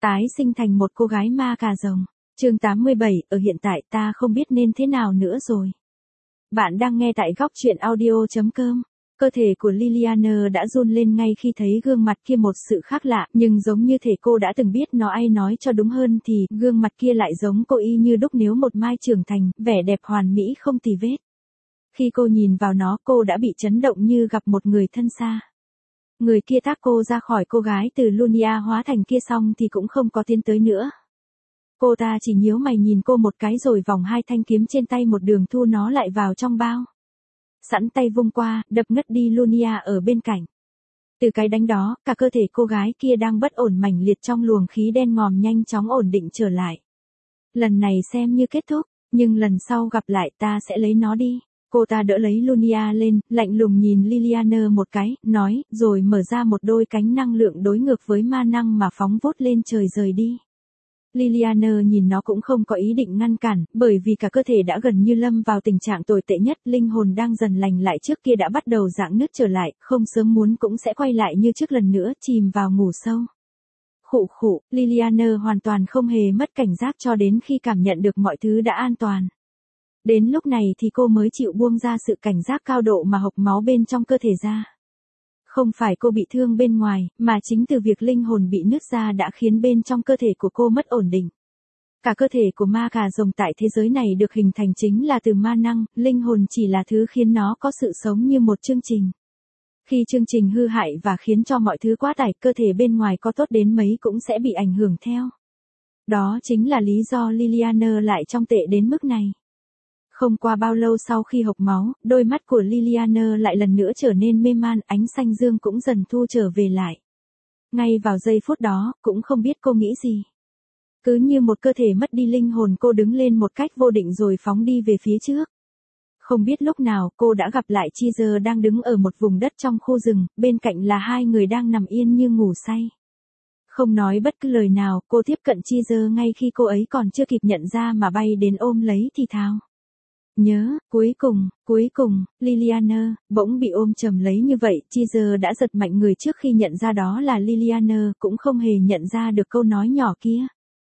Tái sinh thành một cô gái ma cà rồng. Chương 87, ở hiện tại ta không biết nên thế nào nữa rồi. Bạn đang nghe tại góc truyện audio.com. Cơ thể của Liliana đã run lên ngay khi thấy gương mặt kia, một sự khác lạ, nhưng giống như thể cô đã từng biết nó, ai nói cho đúng hơn thì gương mặt kia lại giống cô y như đúc, nếu một mai trưởng thành, vẻ đẹp hoàn mỹ không tì vết. Khi cô nhìn vào nó, cô đã bị chấn động như gặp một người thân xa. Người kia thác cô ra khỏi cô gái từ Lunia hóa thành kia xong thì cũng không có tiến tới nữa. Cô ta chỉ nhíu mày nhìn cô một cái rồi vòng hai thanh kiếm trên tay một đường thu nó lại vào trong bao. Sẵn tay vung qua, đập ngất đi Lunia ở bên cạnh. Từ cái đánh đó, cả cơ thể cô gái kia đang bất ổn mảnh liệt trong luồng khí đen ngòm nhanh chóng ổn định trở lại. Lần này xem như kết thúc, nhưng lần sau gặp lại ta sẽ lấy nó đi. Cô ta đỡ lấy Lunia lên, lạnh lùng nhìn Liliana một cái, nói, rồi mở ra một đôi cánh năng lượng đối ngược với ma năng mà phóng vút lên trời rời đi. Liliana nhìn nó cũng không có ý định ngăn cản, bởi vì cả cơ thể đã gần như lâm vào tình trạng tồi tệ nhất, linh hồn đang dần lành lại trước kia đã bắt đầu rạn nứt trở lại, không sớm muốn cũng sẽ quay lại như trước lần nữa, chìm vào ngủ sâu. Khụ khụ, Liliana hoàn toàn không hề mất cảnh giác cho đến khi cảm nhận được mọi thứ đã an toàn. Đến lúc này thì cô mới chịu buông ra sự cảnh giác cao độ mà hộc máu bên trong cơ thể ra. Không phải cô bị thương bên ngoài, mà chính từ việc linh hồn bị nứt ra đã khiến bên trong cơ thể của cô mất ổn định. Cả cơ thể của ma cà rồng tại thế giới này được hình thành chính là từ ma năng, linh hồn chỉ là thứ khiến nó có sự sống như một chương trình. Khi chương trình hư hại và khiến cho mọi thứ quá tải, cơ thể bên ngoài có tốt đến mấy cũng sẽ bị ảnh hưởng theo. Đó chính là lý do Liliana lại trong tệ đến mức này. Không qua bao lâu sau khi hộc máu, đôi mắt của Liliana lại lần nữa trở nên mê man, ánh xanh dương cũng dần thu trở về lại. Ngay vào giây phút đó, cũng không biết cô nghĩ gì. Cứ như một cơ thể mất đi linh hồn, cô đứng lên một cách vô định rồi phóng đi về phía trước. Không biết lúc nào, cô đã gặp lại Cheezer đang đứng ở một vùng đất trong khu rừng, bên cạnh là hai người đang nằm yên như ngủ say. Không nói bất cứ lời nào, cô tiếp cận Cheezer ngay khi cô ấy còn chưa kịp nhận ra mà bay đến ôm lấy thì thào. Nhớ, cuối cùng, Liliana, bỗng bị ôm chầm lấy như vậy, Cheezer đã giật mạnh người trước khi nhận ra đó là Liliana, cũng không hề nhận ra được câu nói nhỏ kia.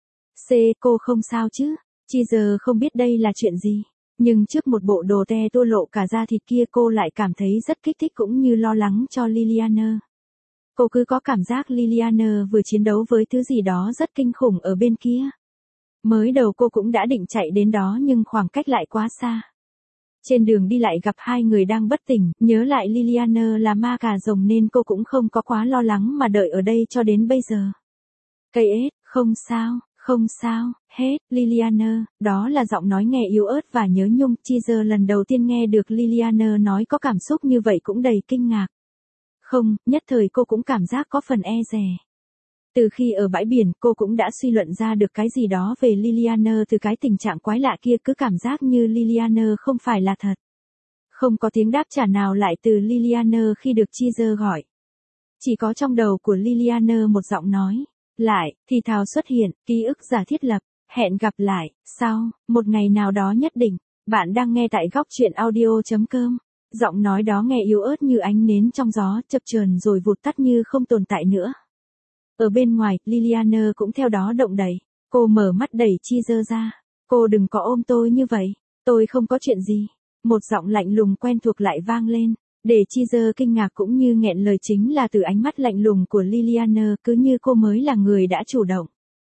Cô không sao chứ? Cheezer không biết đây là chuyện gì, nhưng trước một bộ đồ te tua lộ cả da thịt kia cô lại cảm thấy rất kích thích cũng như lo lắng cho Liliana. Cô cứ có cảm giác Liliana vừa chiến đấu với thứ gì đó rất kinh khủng ở bên kia. Mới đầu cô cũng đã định chạy đến đó nhưng khoảng cách lại quá xa. Trên đường đi lại gặp hai người đang bất tỉnh, nhớ lại Liliana là ma cà rồng nên cô cũng không có quá lo lắng mà đợi ở đây cho đến bây giờ. Cây ếch, không sao, hết, Liliana, đó là giọng nói nghe yếu ớt và nhớ nhung. Cheezer lần đầu tiên nghe được Liliana nói có cảm xúc như vậy cũng đầy kinh ngạc. Không, nhất thời cô cũng cảm giác có phần e dè. Từ khi ở bãi biển, cô cũng đã suy luận ra được cái gì đó về Liliana từ cái tình trạng quái lạ kia, cứ cảm giác như Liliana không phải là thật. Không có tiếng đáp trả nào lại từ Liliana khi được Cheezer gọi. Chỉ có trong đầu của Liliana một giọng nói, lại, thì thào xuất hiện, ký ức giả thiết lập, hẹn gặp lại, sau, một ngày nào đó nhất định. Bạn đang nghe tại góc truyện audio.com. Giọng nói đó nghe yếu ớt như ánh nến trong gió, chập chờn rồi vụt tắt như không tồn tại nữa. Ở bên ngoài, Liliana cũng theo đó động đậy. Cô mở mắt đẩy Cheezer ra. Cô đừng có ôm tôi như vậy. Tôi không có chuyện gì. Một giọng lạnh lùng quen thuộc lại vang lên. Để Cheezer kinh ngạc cũng như nghẹn lời chính là từ ánh mắt lạnh lùng của Liliana, cứ như cô mới là người đã chủ động.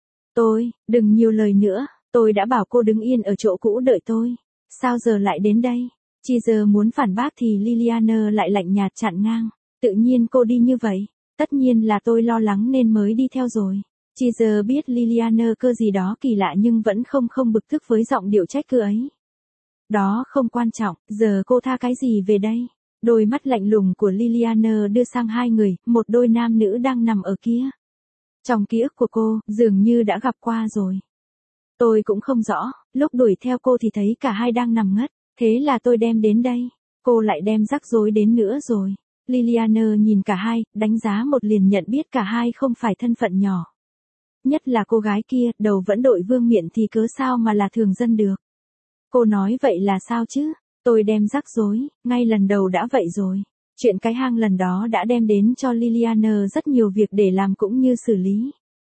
Đừng nhiều lời nữa. Tôi đã bảo cô đứng yên ở chỗ cũ đợi tôi. Sao giờ lại đến đây? Cheezer muốn phản bác thì Liliana lại lạnh nhạt chặn ngang. Tự nhiên cô đi như vậy. Tất nhiên là tôi lo lắng nên mới đi theo rồi. Cheezer biết Liliana cơ gì đó kỳ lạ nhưng vẫn không bực tức với giọng điệu trách cứ ấy. Đó không quan trọng, giờ cô tha cái gì về đây? Đôi mắt lạnh lùng của Liliana đưa sang hai người, một đôi nam nữ đang nằm ở kia. Trong ký ức của cô, dường như đã gặp qua rồi. Tôi cũng không rõ, lúc đuổi theo cô thì thấy cả hai đang nằm ngất, thế là tôi đem đến đây. Cô lại đem rắc rối đến nữa rồi. Liliana nhìn cả hai, đánh giá một liền nhận biết cả hai không phải thân phận nhỏ. Nhất là cô gái kia, đầu vẫn đội vương miện thì cớ sao mà là thường dân được. Cô nói vậy là sao chứ? Tôi đem rắc rối, ngay lần đầu đã vậy rồi. Chuyện cái hang lần đó đã đem đến cho Liliana rất nhiều việc để làm cũng như xử lý.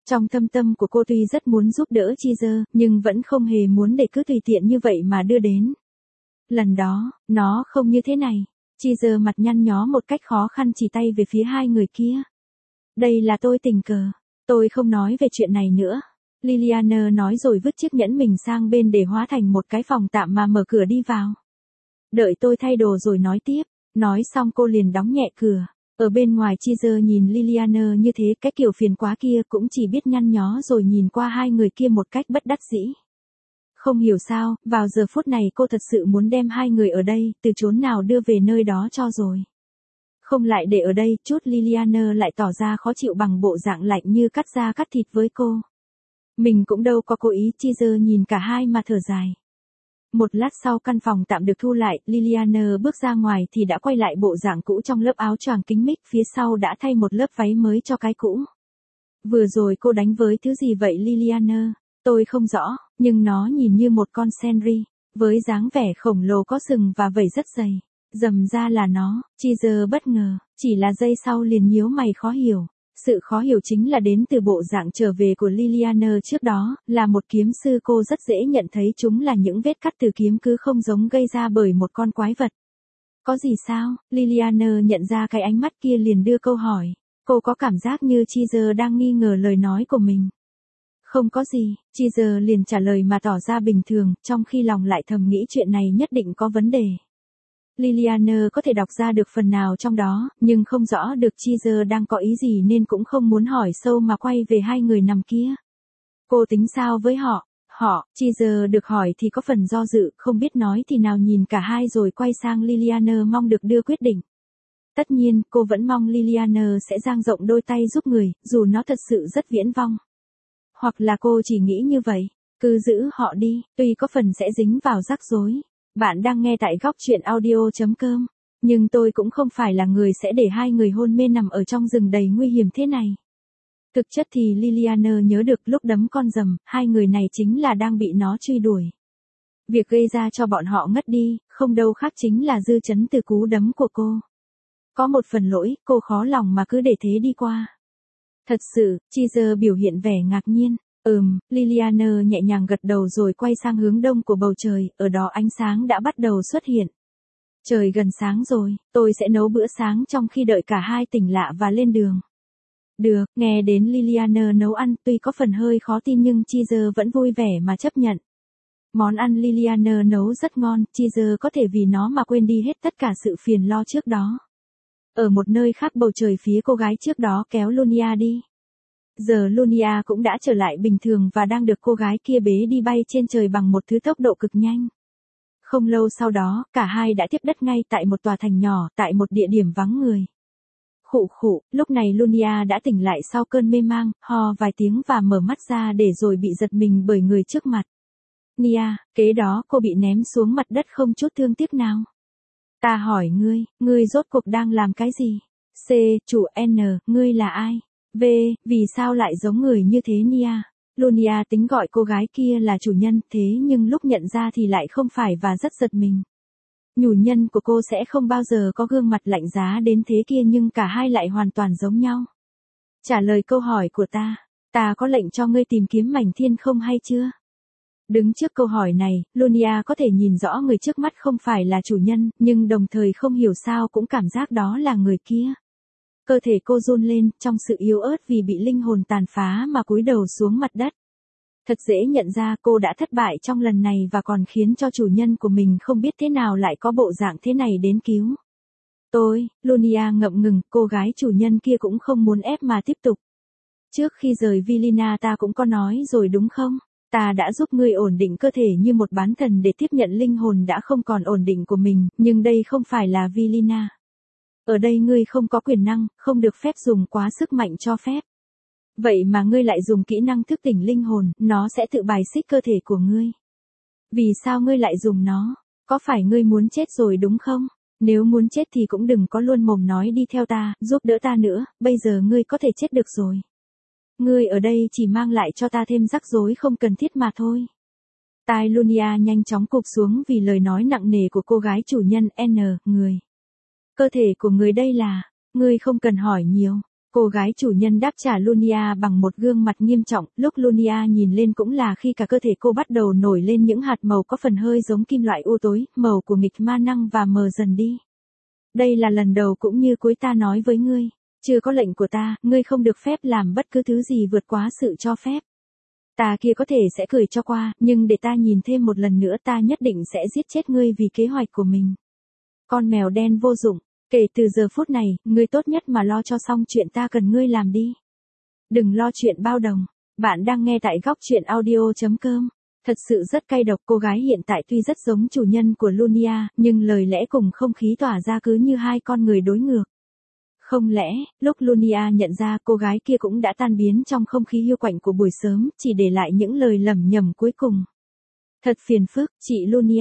Trong thâm tâm của cô tuy rất muốn giúp đỡ Cheezer, nhưng vẫn không hề muốn để cứ tùy tiện như vậy mà đưa đến. Lần đó, nó không như thế này. Cheezer mặt nhăn nhó một cách khó khăn chỉ tay về phía hai người kia. Đây là tôi tình cờ. Tôi không nói về chuyện này nữa. Liliana nói rồi vứt chiếc nhẫn mình sang bên để hóa thành một cái phòng tạm mà mở cửa đi vào. Đợi tôi thay đồ rồi nói tiếp. Nói xong cô liền đóng nhẹ cửa. Ở bên ngoài Cheezer nhìn Liliana như thế, cái kiểu phiền quá kia cũng chỉ biết nhăn nhó rồi nhìn qua hai người kia một cách bất đắc dĩ. Không hiểu sao, vào giờ phút này cô thật sự muốn đem hai người ở đây, từ chốn nào đưa về nơi đó cho rồi. Không lại để ở đây, chút Liliana lại tỏ ra khó chịu bằng bộ dạng lạnh như cắt da cắt thịt với cô. Mình cũng đâu có cố ý, Cheezer nhìn cả hai mà thở dài. Một lát sau căn phòng tạm được thu lại, Liliana bước ra ngoài thì đã quay lại bộ dạng cũ trong lớp áo choàng kính mít, phía sau đã thay một lớp váy mới cho cái cũ. Vừa rồi cô đánh với thứ gì vậy Liliana? Tôi không rõ, nhưng nó nhìn như một con Senri, với dáng vẻ khổng lồ có sừng và vảy rất dày. Dầm ra là nó, Cheezer bất ngờ, chỉ là giây sau liền nhíu mày khó hiểu. Sự khó hiểu chính là đến từ bộ dạng trở về của Liliana trước đó, là một kiếm sư cô rất dễ nhận thấy chúng là những vết cắt từ kiếm cứ không giống gây ra bởi một con quái vật. Có gì sao? Liliana nhận ra cái ánh mắt kia liền đưa câu hỏi. Cô có cảm giác như Cheezer đang nghi ngờ lời nói của mình. Không có gì, Cheezer liền trả lời mà tỏ ra bình thường, trong khi lòng lại thầm nghĩ chuyện này nhất định có vấn đề. Liliana có thể đọc ra được phần nào trong đó, nhưng không rõ được Cheezer đang có ý gì nên cũng không muốn hỏi sâu mà quay về hai người nằm kia. Cô tính sao với họ? Cheezer được hỏi thì có phần do dự, không biết nói thì nào nhìn cả hai rồi quay sang Liliana mong được đưa quyết định. Tất nhiên, cô vẫn mong Liliana sẽ dang rộng đôi tay giúp người, dù nó thật sự rất viễn vông. Hoặc là cô chỉ nghĩ như vậy, cứ giữ họ đi, tuy có phần sẽ dính vào rắc rối. Bạn đang nghe tại góc truyện audio.com, nhưng tôi cũng không phải là người sẽ để hai người hôn mê nằm ở trong rừng đầy nguy hiểm thế này. Thực chất thì Liliana nhớ được lúc đấm con rầm, hai người này chính là đang bị nó truy đuổi. Việc gây ra cho bọn họ ngất đi, không đâu khác chính là dư chấn từ cú đấm của cô. Có một phần lỗi, cô khó lòng mà cứ để thế đi qua. Thật sự, Cheezer biểu hiện vẻ ngạc nhiên. Liliana nhẹ nhàng gật đầu rồi quay sang hướng đông của bầu trời, ở đó ánh sáng đã bắt đầu xuất hiện. Trời gần sáng rồi, tôi sẽ nấu bữa sáng trong khi đợi cả hai tỉnh lạ và lên đường. Được, nghe đến Liliana nấu ăn, tuy có phần hơi khó tin nhưng Cheezer vẫn vui vẻ mà chấp nhận. Món ăn Liliana nấu rất ngon, Cheezer có thể vì nó mà quên đi hết tất cả sự phiền lo trước đó. Ở một nơi khác bầu trời phía cô gái trước đó kéo Lunia đi. Giờ Lunia cũng đã trở lại bình thường và đang được cô gái kia bế đi bay trên trời bằng một thứ tốc độ cực nhanh. Không lâu sau đó, cả hai đã tiếp đất ngay tại một tòa thành nhỏ, tại một địa điểm vắng người. Khụ khụ, lúc này Lunia đã tỉnh lại sau cơn mê mang, ho vài tiếng và mở mắt ra để rồi bị giật mình bởi người trước mặt. Nia, kế đó cô bị ném xuống mặt đất không chút thương tiếc nào. Ta hỏi ngươi rốt cuộc đang làm cái gì? C, chủ N, ngươi là ai? V, vì sao lại giống người như thế Nia? Lunia tính gọi cô gái kia là chủ nhân, thế nhưng lúc nhận ra thì lại không phải và rất giật mình. Chủ nhân của cô sẽ không bao giờ có gương mặt lạnh giá đến thế kia nhưng cả hai lại hoàn toàn giống nhau. Trả lời câu hỏi của ta có lệnh cho ngươi tìm kiếm mảnh thiên không hay chưa? Đứng trước câu hỏi này, Lunia có thể nhìn rõ người trước mắt không phải là chủ nhân, nhưng đồng thời không hiểu sao cũng cảm giác đó là người kia. Cơ thể cô run lên, trong sự yếu ớt vì bị linh hồn tàn phá mà cúi đầu xuống mặt đất. Thật dễ nhận ra cô đã thất bại trong lần này và còn khiến cho chủ nhân của mình không biết thế nào lại có bộ dạng thế này đến cứu. Lunia ngậm ngừng, cô gái chủ nhân kia cũng không muốn ép mà tiếp tục. Trước khi rời Vilina ta cũng có nói rồi đúng không? Ta đã giúp ngươi ổn định cơ thể như một bán thần để tiếp nhận linh hồn đã không còn ổn định của mình, nhưng đây không phải là Vilina. Ở đây ngươi không có quyền năng, không được phép dùng quá sức mạnh cho phép. Vậy mà ngươi lại dùng kỹ năng thức tỉnh linh hồn, nó sẽ tự bài xích cơ thể của ngươi. Vì sao ngươi lại dùng nó? Có phải ngươi muốn chết rồi đúng không? Nếu muốn chết thì cũng đừng có luôn mồm nói đi theo ta, giúp đỡ ta nữa, bây giờ ngươi có thể chết được rồi. Ngươi ở đây chỉ mang lại cho ta thêm rắc rối không cần thiết mà thôi. Tai Lunia nhanh chóng cụp xuống vì lời nói nặng nề của cô gái chủ nhân N, người. Cơ thể của người đây là, ngươi không cần hỏi nhiều. Cô gái chủ nhân đáp trả Lunia bằng một gương mặt nghiêm trọng, lúc Lunia nhìn lên cũng là khi cả cơ thể cô bắt đầu nổi lên những hạt màu có phần hơi giống kim loại u tối, màu của nghịch ma năng và mờ dần đi. Đây là lần đầu cũng như cuối ta nói với ngươi. Chưa có lệnh của ta, ngươi không được phép làm bất cứ thứ gì vượt quá sự cho phép. Ta kia có thể sẽ cười cho qua, nhưng để ta nhìn thêm một lần nữa ta nhất định sẽ giết chết ngươi vì kế hoạch của mình. Con mèo đen vô dụng, kể từ giờ phút này, ngươi tốt nhất mà lo cho xong chuyện ta cần ngươi làm đi. Đừng lo chuyện bao đồng. Bạn đang nghe tại góc chuyện audio.com. Thật sự rất cay độc, cô gái hiện tại tuy rất giống chủ nhân của Lunia, nhưng lời lẽ cùng không khí tỏa ra cứ như hai con người đối ngược. Không lẽ, lúc Lunia nhận ra cô gái kia cũng đã tan biến trong không khí hiu quạnh của buổi sớm, chỉ để lại những lời lẩm nhẩm cuối cùng. Thật phiền phức, chị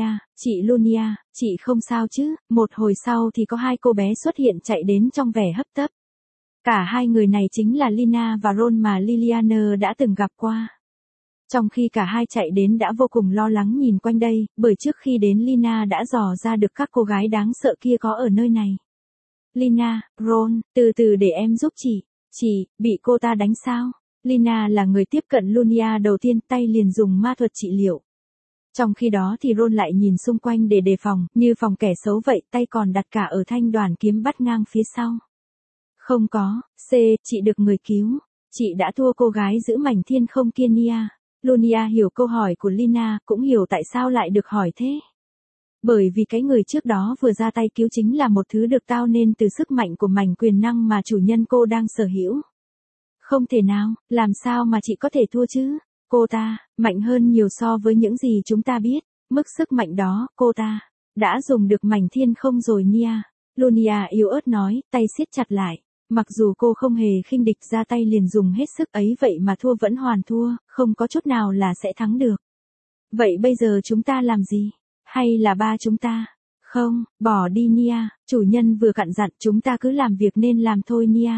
Lunia, chị không sao chứ? Một hồi sau thì có hai cô bé xuất hiện chạy đến trong vẻ hấp tấp. Cả hai người này chính là Lina và Ron mà Liliana đã từng gặp qua. Trong khi cả hai chạy đến đã vô cùng lo lắng nhìn quanh đây, bởi trước khi đến Lina đã dò ra được các cô gái đáng sợ kia có ở nơi này. Lina, Ron, từ từ để em giúp chị, bị cô ta đánh sao? Lina là người tiếp cận Lunia đầu tiên, tay liền dùng ma thuật trị liệu. Trong khi đó thì Ron lại nhìn xung quanh để đề phòng, như phòng kẻ xấu vậy, tay còn đặt cả ở thanh đoàn kiếm bắt ngang phía sau. Không có, chị được người cứu. Chị đã thua cô gái giữ mảnh thiên không kia Nia. Lunia hiểu câu hỏi của Lina, cũng hiểu tại sao lại được hỏi thế. Bởi vì cái người trước đó vừa ra tay cứu chính là một thứ được tạo nên từ sức mạnh của mảnh quyền năng mà chủ nhân cô đang sở hữu. Không thể nào, làm sao mà chị có thể thua chứ? Cô ta, mạnh hơn nhiều so với những gì chúng ta biết. Mức sức mạnh đó, cô ta, đã dùng được mảnh thiên không rồi Nia. Lunia yếu ớt nói, tay siết chặt lại. Mặc dù cô không hề khinh địch ra tay liền dùng hết sức ấy vậy mà thua vẫn hoàn thua, không có chút nào là sẽ thắng được. Vậy bây giờ chúng ta làm gì? Hay là ba chúng ta? Không, bỏ đi Nia, chủ nhân vừa cặn dặn chúng ta cứ làm việc nên làm thôi Nia.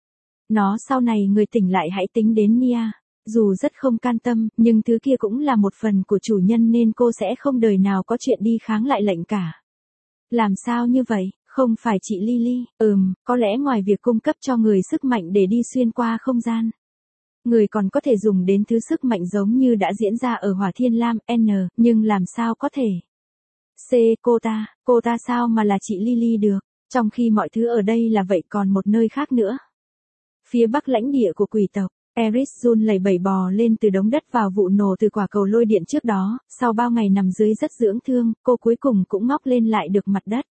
Nó sau này người tỉnh lại hãy tính đến Nia. Dù rất không can tâm, nhưng thứ kia cũng là một phần của chủ nhân nên cô sẽ không đời nào có chuyện đi kháng lại lệnh cả. Làm sao như vậy? Không phải chị Lily, có lẽ ngoài việc cung cấp cho người sức mạnh để đi xuyên qua không gian. Người còn có thể dùng đến thứ sức mạnh giống như đã diễn ra ở Hỏa Thiên Lam, nhưng làm sao có thể? Cô ta sao mà là chị Lily được, trong khi mọi thứ ở đây là vậy còn một nơi khác nữa. Phía bắc lãnh địa của quỷ tộc, Eris run lẩy bẩy bò lên từ đống đất vào vụ nổ từ quả cầu lôi điện trước đó, sau bao ngày nằm dưới rất dưỡng thương, cô cuối cùng cũng ngóc lên lại được mặt đất.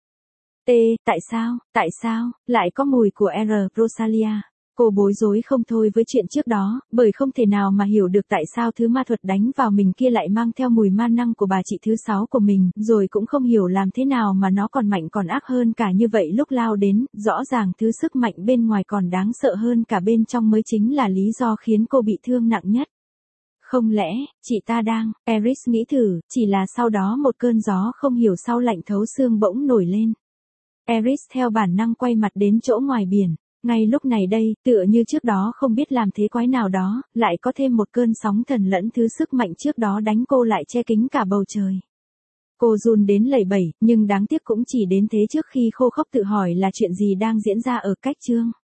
Tại sao, lại có mùi của Rosalia? Cô bối rối không thôi với chuyện trước đó, bởi không thể nào mà hiểu được tại sao thứ ma thuật đánh vào mình kia lại mang theo mùi ma năng của bà chị thứ 6 của mình, rồi cũng không hiểu làm thế nào mà nó còn mạnh còn ác hơn cả như vậy lúc lao đến, rõ ràng thứ sức mạnh bên ngoài còn đáng sợ hơn cả bên trong mới chính là lý do khiến cô bị thương nặng nhất. Không lẽ, chị ta đang, Eris nghĩ thử, chỉ là sau đó một cơn gió không hiểu sau lạnh thấu xương bỗng nổi lên. Eris theo bản năng quay mặt đến chỗ ngoài biển. Ngay lúc này đây, tựa như trước đó không biết làm thế quái nào đó, lại có thêm một cơn sóng thần lẫn thứ sức mạnh trước đó đánh cô lại che kín cả bầu trời. Cô run đến lẩy bẩy, nhưng đáng tiếc cũng chỉ đến thế trước khi khô khốc tự hỏi là chuyện gì đang diễn ra ở cách chương.